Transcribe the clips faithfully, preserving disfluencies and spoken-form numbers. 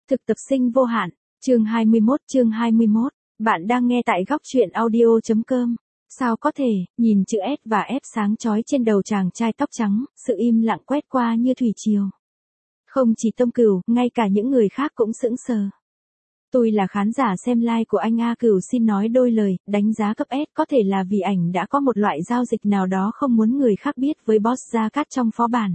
Thực tập sinh vô hạn, chương hai mươi mốt chương hai mươi mốt, bạn đang nghe tại góc truyện audio.com. Sao có thể, nhìn chữ S và F sáng chói trên đầu chàng trai tóc trắng, sự im lặng quét qua như thủy triều. Không chỉ Tông Cửu, ngay cả những người khác cũng sững sờ. Tôi là khán giả xem live của anh A Cửu xin nói đôi lời, đánh giá cấp S có thể là vì ảnh đã có một loại giao dịch nào đó không muốn người khác biết với boss Gia Cát trong phó bản.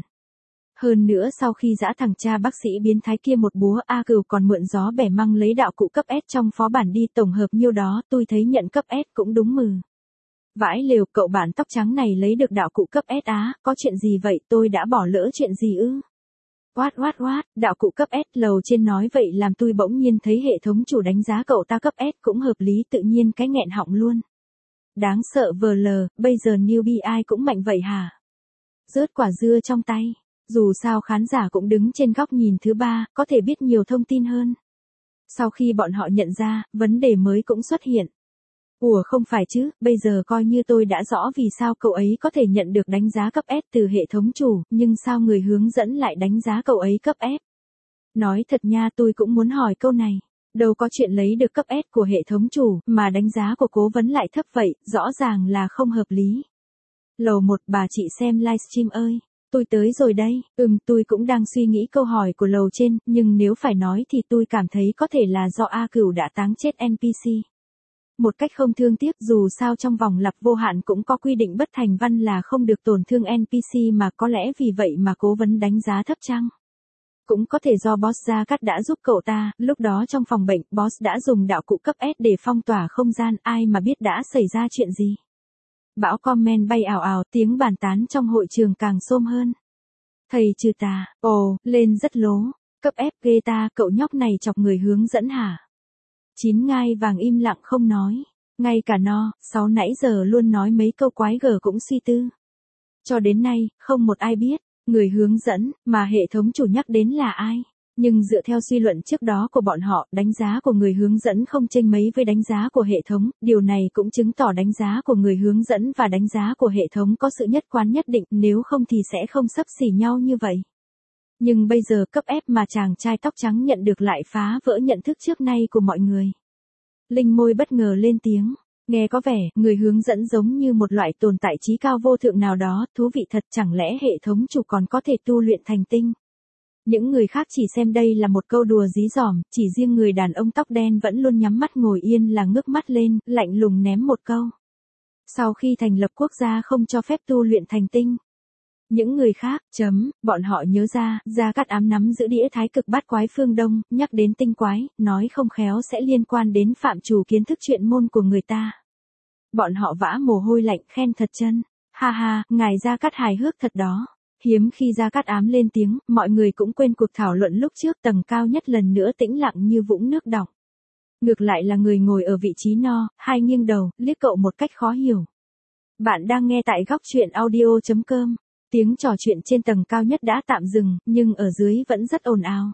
Hơn nữa sau khi dã thằng cha bác sĩ biến thái kia một búa, A Cửu còn mượn gió bẻ măng lấy đạo cụ cấp S trong phó bản đi tổng hợp nhiêu đó, tôi thấy nhận cấp S cũng đúng mừ. Vãi lều, cậu bạn tóc trắng này lấy được đạo cụ cấp S á, có chuyện gì vậy, tôi đã bỏ lỡ chuyện gì ư? Oát oát oát, đạo cụ cấp S lầu trên nói vậy làm tôi bỗng nhiên thấy hệ thống chủ đánh giá cậu ta cấp S cũng hợp lý, tự nhiên cái nghẹn họng luôn. Đáng sợ vờ lờ, bây giờ newbie ai cũng mạnh vậy hả? Rớt quả dưa trong tay. Dù sao khán giả cũng đứng trên góc nhìn thứ ba, có thể biết nhiều thông tin hơn. Sau khi bọn họ nhận ra, vấn đề mới cũng xuất hiện. Ủa không phải chứ, bây giờ coi như tôi đã rõ vì sao cậu ấy có thể nhận được đánh giá cấp S từ hệ thống chủ, nhưng sao người hướng dẫn lại đánh giá cậu ấy cấp F? Nói thật nha, tôi cũng muốn hỏi câu này. Đâu có chuyện lấy được cấp S của hệ thống chủ, mà đánh giá của cố vấn lại thấp vậy, rõ ràng là không hợp lý. Lầu một, bà chị xem livestream ơi. Tôi tới rồi đây, ừm tôi cũng đang suy nghĩ câu hỏi của lầu trên, nhưng nếu phải nói thì tôi cảm thấy có thể là do A Cửu đã táng chết en pê xê. Một cách không thương tiếc, dù sao trong vòng lặp vô hạn cũng có quy định bất thành văn là không được tổn thương en pê xê, mà có lẽ vì vậy mà cố vấn đánh giá thấp chăng? Cũng có thể do boss Gia Cát đã giúp cậu ta, lúc đó trong phòng bệnh, boss đã dùng đạo cụ cấp S để phong tỏa không gian, ai mà biết đã xảy ra chuyện gì. Bão comment bay ảo ảo, tiếng bàn tán trong hội trường càng xôm hơn. Thầy trừ tà, ồ, lên rất lố, cấp F ghê ta, cậu nhóc này chọc người hướng dẫn hả? Chín ngai vàng im lặng không nói, ngay cả no, sáu nãy giờ luôn nói mấy câu quái gở cũng suy tư. Cho đến nay, không một ai biết, người hướng dẫn, mà hệ thống chủ nhắc đến là ai. Nhưng dựa theo suy luận trước đó của bọn họ, đánh giá của người hướng dẫn không chênh mấy với đánh giá của hệ thống, điều này cũng chứng tỏ đánh giá của người hướng dẫn và đánh giá của hệ thống có sự nhất quán nhất định, nếu không thì sẽ không xấp xỉ nhau như vậy. Nhưng bây giờ cấp F mà chàng trai tóc trắng nhận được lại phá vỡ nhận thức trước nay của mọi người. Linh môi bất ngờ lên tiếng, nghe có vẻ, người hướng dẫn giống như một loại tồn tại trí cao vô thượng nào đó, thú vị thật, chẳng lẽ hệ thống chủ còn có thể tu luyện thành tinh? Những người khác chỉ xem đây là một câu đùa dí dỏm, chỉ riêng người đàn ông tóc đen vẫn luôn nhắm mắt ngồi yên là ngước mắt lên, lạnh lùng ném một câu. Sau khi thành lập quốc gia không cho phép tu luyện thành tinh. Những người khác, chấm, bọn họ nhớ ra, Gia Cát ám nắm giữ đĩa thái cực bát quái phương Đông, nhắc đến tinh quái, nói không khéo sẽ liên quan đến phạm trù kiến thức chuyên môn của người ta. Bọn họ vã mồ hôi lạnh khen thật chân, ha ha, ngài Gia Cát hài hước thật đó. Hiếm khi Gia Cát ám lên tiếng, mọi người cũng quên cuộc thảo luận lúc trước, tầng cao nhất lần nữa tĩnh lặng như vũng nước đọng. Ngược lại là người ngồi ở vị trí no, hai nghiêng đầu, liếc cậu một cách khó hiểu. Bạn đang nghe tại góc truyện audio.com. Tiếng trò chuyện trên tầng cao nhất đã tạm dừng, nhưng ở dưới vẫn rất ồn ào.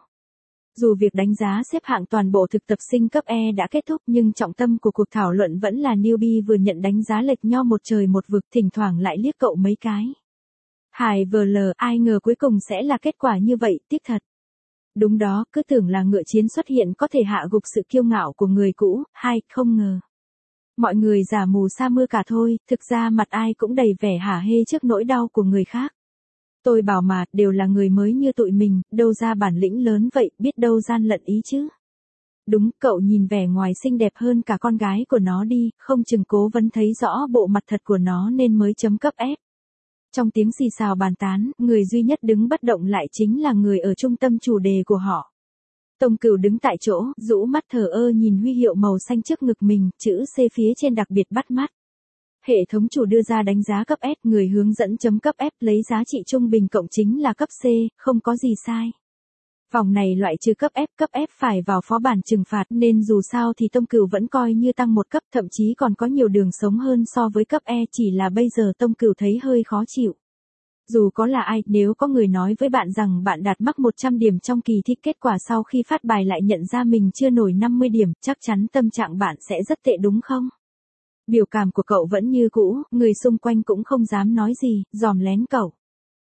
Dù việc đánh giá xếp hạng toàn bộ thực tập sinh cấp E đã kết thúc, nhưng trọng tâm của cuộc thảo luận vẫn là newbie vừa nhận đánh giá lệch nho một trời một vực, thỉnh thoảng lại liếc cậu mấy cái. Hài vờ lờ, ai ngờ cuối cùng sẽ là kết quả như vậy, tiếc thật. Đúng đó, cứ tưởng là ngựa chiến xuất hiện có thể hạ gục sự kiêu ngạo của người cũ, hay, không ngờ. Mọi người giả mù sa mưa cả thôi, thực ra mặt ai cũng đầy vẻ hả hê trước nỗi đau của người khác. Tôi bảo mà, đều là người mới như tụi mình, đâu ra bản lĩnh lớn vậy, biết đâu gian lận ý chứ. Đúng, cậu nhìn vẻ ngoài xinh đẹp hơn cả con gái của nó đi, không chừng cố vấn thấy rõ bộ mặt thật của nó nên mới chấm cấp F. Trong tiếng xì xào bàn tán, người duy nhất đứng bất động lại chính là người ở trung tâm chủ đề của họ. Tông Cửu đứng tại chỗ, rũ mắt thờ ơ nhìn huy hiệu màu xanh trước ngực mình, chữ C phía trên đặc biệt bắt mắt. Hệ thống chủ đưa ra đánh giá cấp S, người hướng dẫn chấm cấp F, lấy giá trị trung bình cộng chính là cấp C, không có gì sai. Vòng này loại trừ cấp F, cấp F phải vào phó bản trừng phạt nên dù sao thì Tông Cửu vẫn coi như tăng một cấp, thậm chí còn có nhiều đường sống hơn so với cấp E, chỉ là bây giờ Tông Cửu thấy hơi khó chịu. Dù có là ai, nếu có người nói với bạn rằng bạn đạt mắc một trăm điểm trong kỳ thi, kết quả sau khi phát bài lại nhận ra mình chưa nổi năm mươi điểm, chắc chắn tâm trạng bạn sẽ rất tệ đúng không? Biểu cảm của cậu vẫn như cũ, người xung quanh cũng không dám nói gì, dòm lén cậu.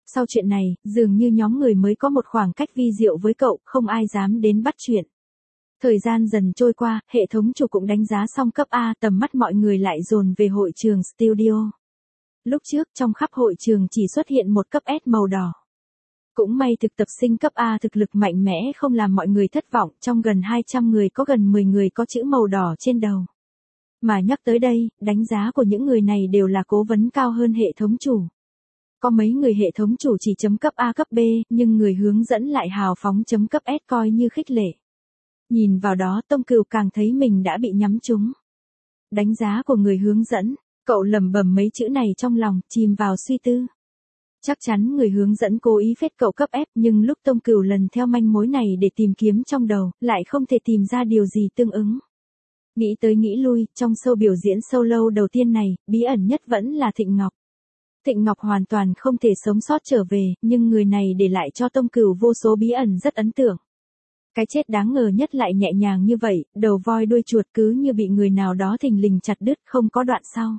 Sau chuyện này, dường như nhóm người mới có một khoảng cách vi diệu với cậu, không ai dám đến bắt chuyện. Thời gian dần trôi qua, hệ thống chủ cũng đánh giá xong cấp A, tầm mắt mọi người lại dồn về hội trường studio. Lúc trước trong khắp hội trường chỉ xuất hiện một cấp S màu đỏ. Cũng may thực tập sinh cấp A thực lực mạnh mẽ không làm mọi người thất vọng, trong gần hai trăm người có gần mười người có chữ màu đỏ trên đầu. Mà nhắc tới đây, đánh giá của những người này đều là cố vấn cao hơn hệ thống chủ. Có mấy người hệ thống chủ chỉ chấm cấp A cấp B, nhưng người hướng dẫn lại hào phóng chấm cấp S coi như khích lệ. Nhìn vào đó Tông Cừu càng thấy mình đã bị nhắm trúng. Đánh giá của người hướng dẫn, cậu lẩm bẩm mấy chữ này trong lòng, chìm vào suy tư. Chắc chắn người hướng dẫn cố ý phết cậu cấp F, nhưng lúc Tông Cừu lần theo manh mối này để tìm kiếm trong đầu, lại không thể tìm ra điều gì tương ứng. Nghĩ tới nghĩ lui, trong show biểu diễn solo đầu tiên này, bí ẩn nhất vẫn là Thịnh Ngọc. Thịnh Ngọc hoàn toàn không thể sống sót trở về, nhưng người này để lại cho Tông Cừu vô số bí ẩn rất ấn tượng. Cái chết đáng ngờ nhất lại nhẹ nhàng như vậy, đầu voi đuôi chuột cứ như bị người nào đó thình lình chặt đứt không có đoạn sau.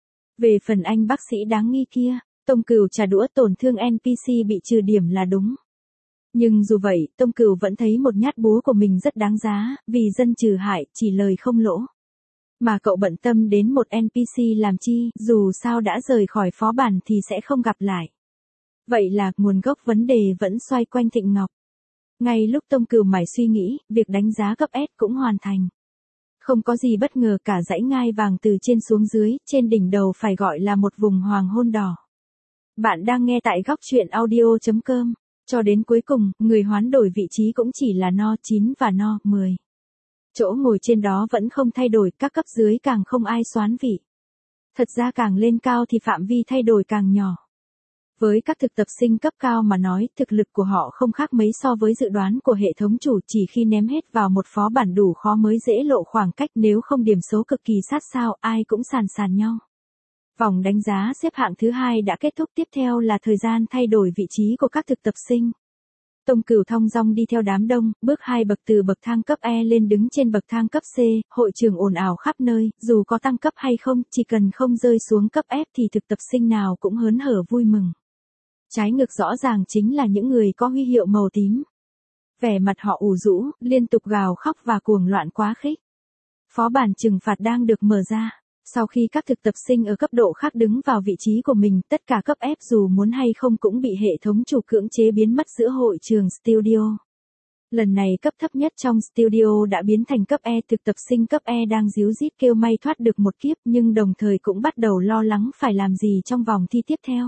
Về phần anh bác sĩ đáng nghi kia, Tông Cừu trả đũa tổn thương en pê xê bị trừ điểm là đúng. Nhưng dù vậy, Tông Cừu vẫn thấy một nhát búa của mình rất đáng giá, vì dân trừ hại, chỉ lời không lỗ. Mà cậu bận tâm đến một en pê xê làm chi, dù sao đã rời khỏi phó bản thì sẽ không gặp lại. Vậy là, nguồn gốc vấn đề vẫn xoay quanh Thịnh Ngọc. Ngay lúc Tông Cừu mải suy nghĩ, việc đánh giá cấp S cũng hoàn thành. Không có gì bất ngờ cả, dãy ngai vàng từ trên xuống dưới, trên đỉnh đầu phải gọi là một vùng hoàng hôn đỏ. Bạn đang nghe tại góc truyện audio chấm com. Cho đến cuối cùng, người hoán đổi vị trí cũng chỉ là no chín và no mười. Chỗ ngồi trên đó vẫn không thay đổi, các cấp dưới càng không ai xoán vị. Thật ra càng lên cao thì phạm vi thay đổi càng nhỏ. Với các thực tập sinh cấp cao mà nói, thực lực của họ không khác mấy so với dự đoán của hệ thống chủ, chỉ khi ném hết vào một phó bản đủ khó mới dễ lộ khoảng cách, nếu không điểm số cực kỳ sát sao, ai cũng sàn sàn nhau. Vòng đánh giá xếp hạng thứ hai đã kết thúc, tiếp theo là thời gian thay đổi vị trí của các thực tập sinh. Tông Cừu thong dong đi theo đám đông, bước hai bậc từ bậc thang cấp E lên đứng trên bậc thang cấp C, hội trường ồn ào khắp nơi, dù có tăng cấp hay không, chỉ cần không rơi xuống cấp F thì thực tập sinh nào cũng hớn hở vui mừng. Trái ngược rõ ràng chính là những người có huy hiệu màu tím. Vẻ mặt họ ủ rũ, liên tục gào khóc và cuồng loạn quá khích. Phó bản trừng phạt đang được mở ra. Sau khi các thực tập sinh ở cấp độ khác đứng vào vị trí của mình, tất cả cấp F dù muốn hay không cũng bị hệ thống chủ cưỡng chế biến mất giữa hội trường studio. Lần này cấp thấp nhất trong studio đã biến thành cấp E, thực tập sinh cấp E đang díu dít kêu may thoát được một kiếp, nhưng đồng thời cũng bắt đầu lo lắng phải làm gì trong vòng thi tiếp theo.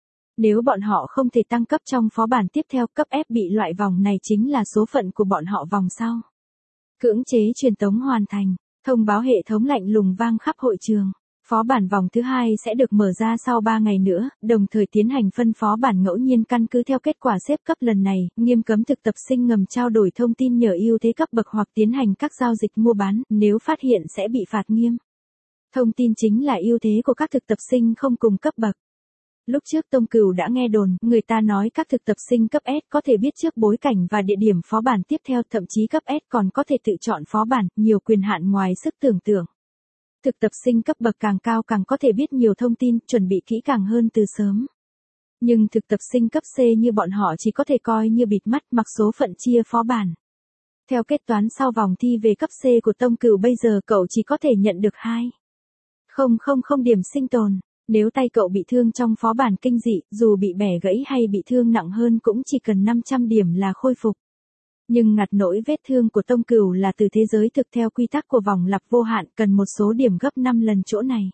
Nếu bọn họ không thể tăng cấp trong phó bản tiếp theo, cấp F bị loại vòng này chính là số phận của bọn họ vòng sau. Cưỡng chế truyền tống hoàn thành. Thông báo hệ thống lạnh lùng vang khắp hội trường. Phó bản vòng thứ hai sẽ được mở ra sau ba ngày nữa, đồng thời tiến hành phân phó bản ngẫu nhiên căn cứ theo kết quả xếp cấp lần này, nghiêm cấm thực tập sinh ngầm trao đổi thông tin nhờ ưu thế cấp bậc hoặc tiến hành các giao dịch mua bán, nếu phát hiện sẽ bị phạt nghiêm. Thông tin chính là ưu thế của các thực tập sinh không cùng cấp bậc. Lúc trước Tông Cừu đã nghe đồn, người ta nói các thực tập sinh cấp S có thể biết trước bối cảnh và địa điểm phó bản tiếp theo, thậm chí cấp S còn có thể tự chọn phó bản, nhiều quyền hạn ngoài sức tưởng tượng. Thực tập sinh cấp bậc càng cao càng có thể biết nhiều thông tin, chuẩn bị kỹ càng hơn từ sớm. Nhưng thực tập sinh cấp C như bọn họ chỉ có thể coi như bịt mắt mặc số phận chia phó bản. Theo kết toán sau vòng thi về cấp C của Tông Cừu bây giờ cậu chỉ có thể nhận được hai phẩy không không không điểm sinh tồn. Nếu tay cậu bị thương trong phó bản kinh dị, dù bị bẻ gãy hay bị thương nặng hơn cũng chỉ cần năm trăm điểm là khôi phục. Nhưng ngặt nỗi vết thương của Tông Cừu là từ thế giới thực theo quy tắc của vòng lặp vô hạn, cần một số điểm gấp năm lần chỗ này.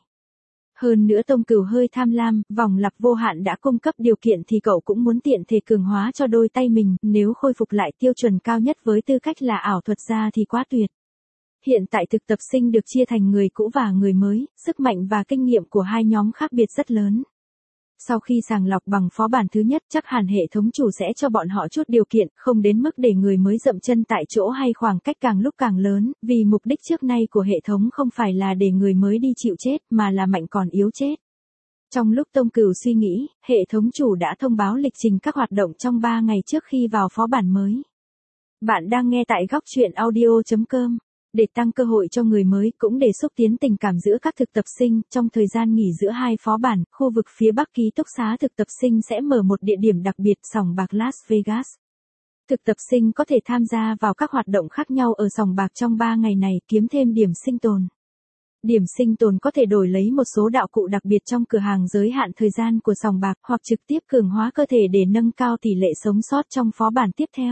Hơn nữa Tông Cừu hơi tham lam, vòng lặp vô hạn đã cung cấp điều kiện thì cậu cũng muốn tiện thể cường hóa cho đôi tay mình, nếu khôi phục lại tiêu chuẩn cao nhất với tư cách là ảo thuật gia thì quá tuyệt. Hiện tại thực tập sinh được chia thành người cũ và người mới, sức mạnh và kinh nghiệm của hai nhóm khác biệt rất lớn. Sau khi sàng lọc bằng phó bản thứ nhất, chắc hẳn hệ thống chủ sẽ cho bọn họ chút điều kiện, không đến mức để người mới dậm chân tại chỗ hay khoảng cách càng lúc càng lớn, vì mục đích trước nay của hệ thống không phải là để người mới đi chịu chết, mà là mạnh còn yếu chết. Trong lúc Tông Cừu suy nghĩ, hệ thống chủ đã thông báo lịch trình các hoạt động trong ba ngày trước khi vào phó bản mới. Bạn đang nghe tại góc truyện audio chấm com. Để tăng cơ hội cho người mới cũng để xúc tiến tình cảm giữa các thực tập sinh, trong thời gian nghỉ giữa hai phó bản, khu vực phía Bắc ký túc xá thực tập sinh sẽ mở một địa điểm đặc biệt sòng bạc Las Vegas. Thực tập sinh có thể tham gia vào các hoạt động khác nhau ở sòng bạc trong ba ngày này kiếm thêm điểm sinh tồn. Điểm sinh tồn có thể đổi lấy một số đạo cụ đặc biệt trong cửa hàng giới hạn thời gian của sòng bạc hoặc trực tiếp cường hóa cơ thể để nâng cao tỷ lệ sống sót trong phó bản tiếp theo.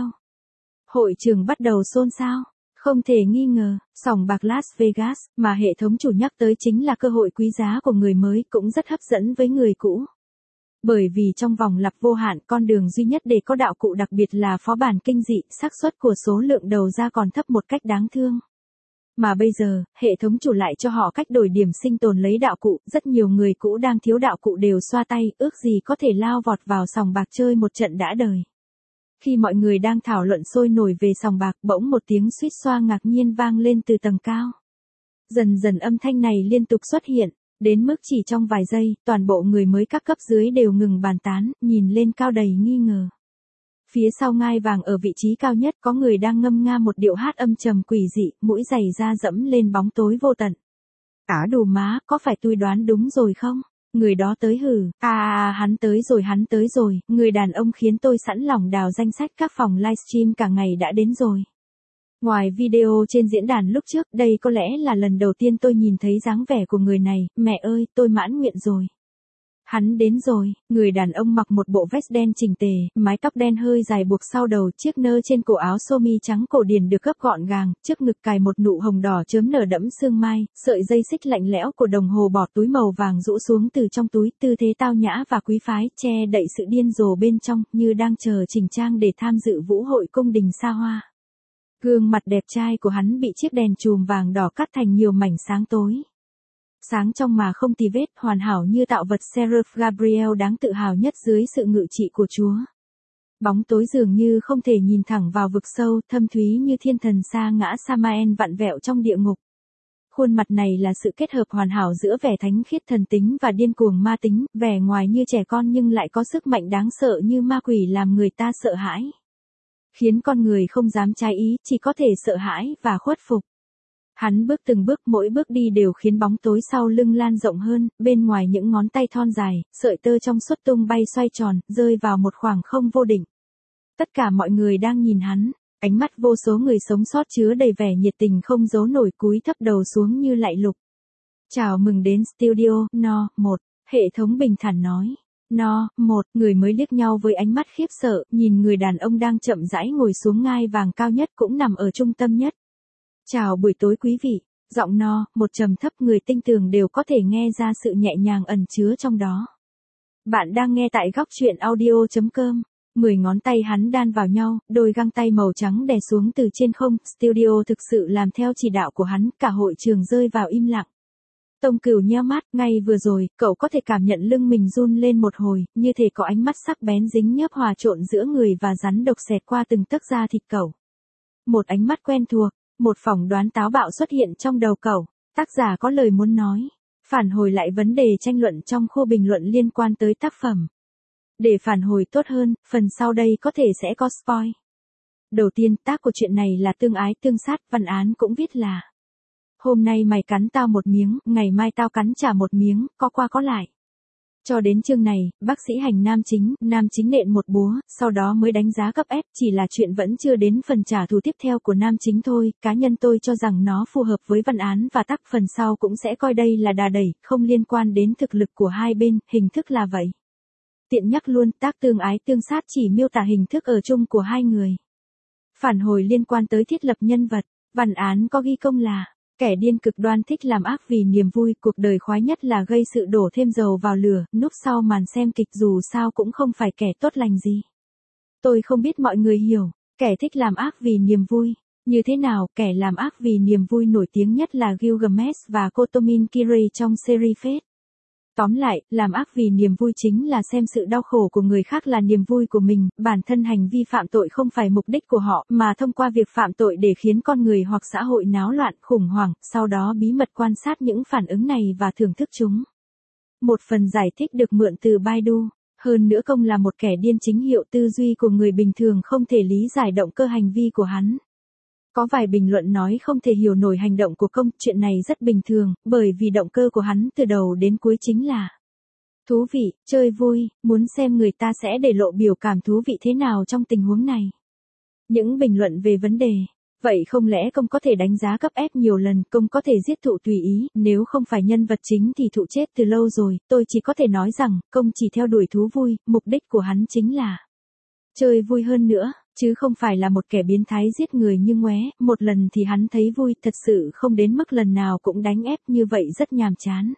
Hội trường bắt đầu xôn xao. Không thể nghi ngờ, sòng bạc Las Vegas mà hệ thống chủ nhắc tới chính là cơ hội quý giá của người mới cũng rất hấp dẫn với người cũ. Bởi vì trong vòng lặp vô hạn con đường duy nhất để có đạo cụ đặc biệt là phó bản kinh dị, xác suất của số lượng đầu ra còn thấp một cách đáng thương. Mà bây giờ, hệ thống chủ lại cho họ cách đổi điểm sinh tồn lấy đạo cụ, rất nhiều người cũ đang thiếu đạo cụ đều xoa tay, ước gì có thể lao vọt vào sòng bạc chơi một trận đã đời. Khi mọi người đang thảo luận sôi nổi về sòng bạc, bỗng một tiếng suýt xoa ngạc nhiên vang lên từ tầng cao. Dần dần âm thanh này liên tục xuất hiện, đến mức chỉ trong vài giây, toàn bộ người mới các cấp dưới đều ngừng bàn tán, nhìn lên cao đầy nghi ngờ. Phía sau ngai vàng ở vị trí cao nhất có người đang ngâm nga một điệu hát âm trầm quỷ dị, mũi giày da dẫm lên bóng tối vô tận. Á đù má, có phải tôi đoán đúng rồi không? Người đó tới hử, à, à hắn tới rồi hắn tới rồi, người đàn ông khiến tôi sẵn lòng đào danh sách các phòng livestream cả ngày đã đến rồi. Ngoài video trên diễn đàn lúc trước, đây có lẽ là lần đầu tiên tôi nhìn thấy dáng vẻ của người này, mẹ ơi, tôi mãn nguyện rồi. Hắn đến rồi, người đàn ông mặc một bộ vest đen chỉnh tề, mái tóc đen hơi dài buộc sau đầu, chiếc nơ trên cổ áo sơ mi trắng cổ điển được gấp gọn gàng, trước ngực cài một nụ hồng đỏ chớm nở đẫm sương mai, sợi dây xích lạnh lẽo của đồng hồ bỏ túi màu vàng rũ xuống từ trong túi, tư thế tao nhã và quý phái, che đậy sự điên rồ bên trong, như đang chờ chỉnh trang để tham dự vũ hội cung đình xa hoa. Gương mặt đẹp trai của hắn bị chiếc đèn chùm vàng đỏ cắt thành nhiều mảnh sáng tối. Sáng trong mà không tì vết, hoàn hảo như tạo vật Seraph Gabriel đáng tự hào nhất dưới sự ngự trị của Chúa. Bóng tối dường như không thể nhìn thẳng vào vực sâu, thâm thúy như thiên thần sa ngã Samael vặn vẹo trong địa ngục. Khuôn mặt này là sự kết hợp hoàn hảo giữa vẻ thánh khiết thần tính và điên cuồng ma tính, vẻ ngoài như trẻ con nhưng lại có sức mạnh đáng sợ như ma quỷ làm người ta sợ hãi. Khiến con người không dám trái ý, chỉ có thể sợ hãi và khuất phục. Hắn bước từng bước, mỗi bước đi đều khiến bóng tối sau lưng lan rộng hơn, bên ngoài những ngón tay thon dài, sợi tơ trong suốt tung bay xoay tròn, rơi vào một khoảng không vô định. Tất cả mọi người đang nhìn hắn, ánh mắt vô số người sống sót chứa đầy vẻ nhiệt tình không giấu nổi, cúi thấp đầu xuống như lạy lục. Chào mừng đến studio, no, một, hệ thống bình thản nói. No, một, người mới liếc nhau với ánh mắt khiếp sợ, nhìn người đàn ông đang chậm rãi ngồi xuống ngai vàng cao nhất cũng nằm ở trung tâm nhất. Chào buổi tối quý vị, giọng no, một trầm thấp người tinh tường đều có thể nghe ra sự nhẹ nhàng ẩn chứa trong đó. Bạn đang nghe tại góc truyện audio chấm com. Mười ngón tay hắn đan vào nhau, đôi găng tay màu trắng đè xuống từ trên không, studio thực sự làm theo chỉ đạo của hắn, cả hội trường rơi vào im lặng. Tông Cửu nheo mắt, ngay vừa rồi, cậu có thể cảm nhận lưng mình run lên một hồi, như thể có ánh mắt sắc bén dính nhớp hòa trộn giữa người và rắn độc xẹt qua từng tấc da thịt cậu. Một ánh mắt quen thuộc, một phỏng đoán táo bạo xuất hiện trong đầu cậu, tác giả có lời muốn nói, phản hồi lại vấn đề tranh luận trong khu bình luận liên quan tới tác phẩm. Để phản hồi tốt hơn, phần sau đây có thể sẽ có spoil. Đầu tiên, tác của chuyện này là tương ái tương sát, văn án cũng viết là: hôm nay mày cắn tao một miếng, ngày mai tao cắn trả một miếng, có qua có lại. Cho đến chương này, bác sĩ hành nam chính, nam chính nện một búa, sau đó mới đánh giá cấp ép, chỉ là chuyện vẫn chưa đến phần trả thù tiếp theo của nam chính thôi, cá nhân tôi cho rằng nó phù hợp với văn án và tác phần sau cũng sẽ coi đây là đà đẩy, không liên quan đến thực lực của hai bên, hình thức là vậy. Tiện nhắc luôn, tác tương ái tương sát chỉ miêu tả hình thức ở chung của hai người. Phản hồi liên quan tới thiết lập nhân vật, văn án có ghi công là: kẻ điên cực đoan thích làm ác vì niềm vui, cuộc đời khoái nhất là gây sự đổ thêm dầu vào lửa, núp sau màn xem kịch dù sao cũng không phải kẻ tốt lành gì. Tôi không biết mọi người hiểu, kẻ thích làm ác vì niềm vui, như thế nào, kẻ làm ác vì niềm vui nổi tiếng nhất là Gilgamesh và Kotomin Kirei trong series Fate. Tóm lại, làm ác vì niềm vui chính là xem sự đau khổ của người khác là niềm vui của mình, bản thân hành vi phạm tội không phải mục đích của họ, mà thông qua việc phạm tội để khiến con người hoặc xã hội náo loạn, khủng hoảng, sau đó bí mật quan sát những phản ứng này và thưởng thức chúng. Một phần giải thích được mượn từ Baidu, hơn nữa công là một kẻ điên chính hiệu tư duy của người bình thường không thể lý giải động cơ hành vi của hắn. Có vài bình luận nói không thể hiểu nổi hành động của công, chuyện này rất bình thường, bởi vì động cơ của hắn từ đầu đến cuối chính là thú vị, chơi vui, muốn xem người ta sẽ để lộ biểu cảm thú vị thế nào trong tình huống này. Những bình luận về vấn đề, vậy không lẽ công có thể đánh giá cấp ép nhiều lần, công có thể giết thụ tùy ý, nếu không phải nhân vật chính thì thụ chết từ lâu rồi, tôi chỉ có thể nói rằng, công chỉ theo đuổi thú vui, mục đích của hắn chính là chơi vui hơn nữa, chứ không phải là một kẻ biến thái giết người như ngoé, một lần thì hắn thấy vui, thật sự không đến mức lần nào cũng đánh ép như vậy rất nhàm chán.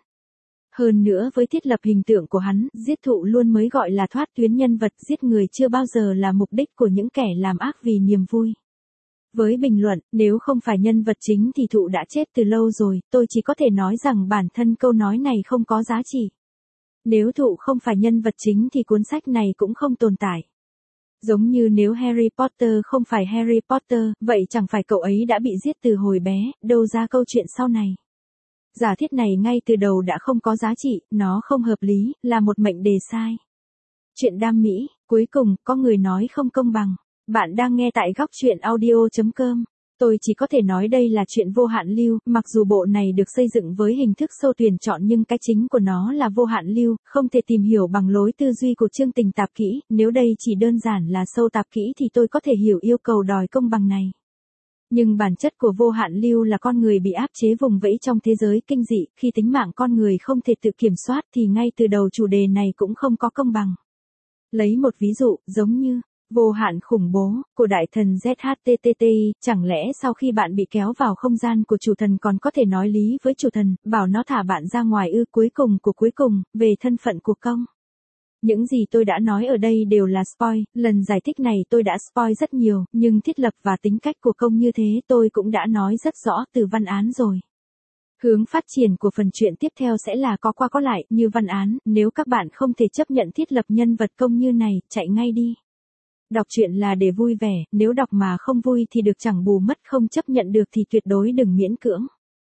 Hơn nữa với thiết lập hình tượng của hắn, giết thụ luôn mới gọi là thoát tuyến nhân vật, giết người chưa bao giờ là mục đích của những kẻ làm ác vì niềm vui. Với bình luận, nếu không phải nhân vật chính thì thụ đã chết từ lâu rồi, tôi chỉ có thể nói rằng bản thân câu nói này không có giá trị. Nếu thụ không phải nhân vật chính thì cuốn sách này cũng không tồn tại. Giống như nếu Harry Potter không phải Harry Potter, vậy chẳng phải cậu ấy đã bị giết từ hồi bé, đâu ra câu chuyện sau này. Giả thiết này ngay từ đầu đã không có giá trị, nó không hợp lý, là một mệnh đề sai. Chuyện đam mỹ, cuối cùng, có người nói không công bằng. Bạn đang nghe tại góc chuyện audio chấm com. Tôi chỉ có thể nói đây là chuyện vô hạn lưu, mặc dù bộ này được xây dựng với hình thức sâu tuyển chọn nhưng cái chính của nó là vô hạn lưu, không thể tìm hiểu bằng lối tư duy của chương tình tạp kỹ, nếu đây chỉ đơn giản là sâu tạp kỹ thì tôi có thể hiểu yêu cầu đòi công bằng này. Nhưng bản chất của vô hạn lưu là con người bị áp chế vùng vẫy trong thế giới kinh dị, khi tính mạng con người không thể tự kiểm soát thì ngay từ đầu chủ đề này cũng không có công bằng. Lấy một ví dụ, giống như vô hạn khủng bố, của đại thần Z H T T T, chẳng lẽ sau khi bạn bị kéo vào không gian của chủ thần còn có thể nói lý với chủ thần, bảo nó thả bạn ra ngoài ư? Cuối cùng của cuối cùng, về thân phận của công. Những gì tôi đã nói ở đây đều là spoil, lần giải thích này tôi đã spoil rất nhiều, nhưng thiết lập và tính cách của công như thế tôi cũng đã nói rất rõ từ văn án rồi. Hướng phát triển của phần truyện tiếp theo sẽ là có qua có lại, như văn án, nếu các bạn không thể chấp nhận thiết lập nhân vật công như này, chạy ngay đi. Đọc truyện là để vui vẻ, nếu đọc mà không vui thì được chẳng bù mất, không chấp nhận được thì tuyệt đối đừng miễn cưỡng.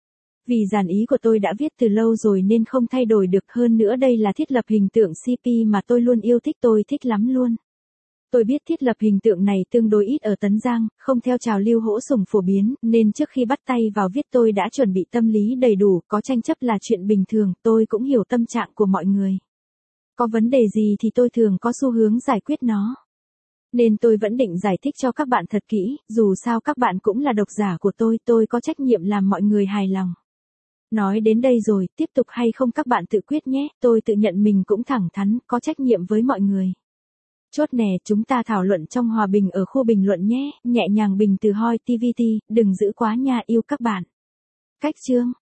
Vì dàn ý của tôi đã viết từ lâu rồi nên không thay đổi được, hơn nữa đây là thiết lập hình tượng xê pê mà tôi luôn yêu thích, tôi thích lắm luôn. Tôi biết thiết lập hình tượng này tương đối ít ở Tấn Giang, không theo trào lưu hỗ sủng phổ biến, nên trước khi bắt tay vào viết tôi đã chuẩn bị tâm lý đầy đủ, có tranh chấp là chuyện bình thường, tôi cũng hiểu tâm trạng của mọi người. Có vấn đề gì thì tôi thường có xu hướng giải quyết nó. Nên tôi vẫn định giải thích cho các bạn thật kỹ, dù sao các bạn cũng là độc giả của tôi, tôi có trách nhiệm làm mọi người hài lòng. Nói đến đây rồi, tiếp tục hay không các bạn tự quyết nhé, tôi tự nhận mình cũng thẳng thắn, có trách nhiệm với mọi người. Chốt nè, chúng ta thảo luận trong hòa bình ở khu bình luận nhé, nhẹ nhàng bình từ hoi ti vi ti, đừng giữ quá nha, yêu các bạn. Cách chương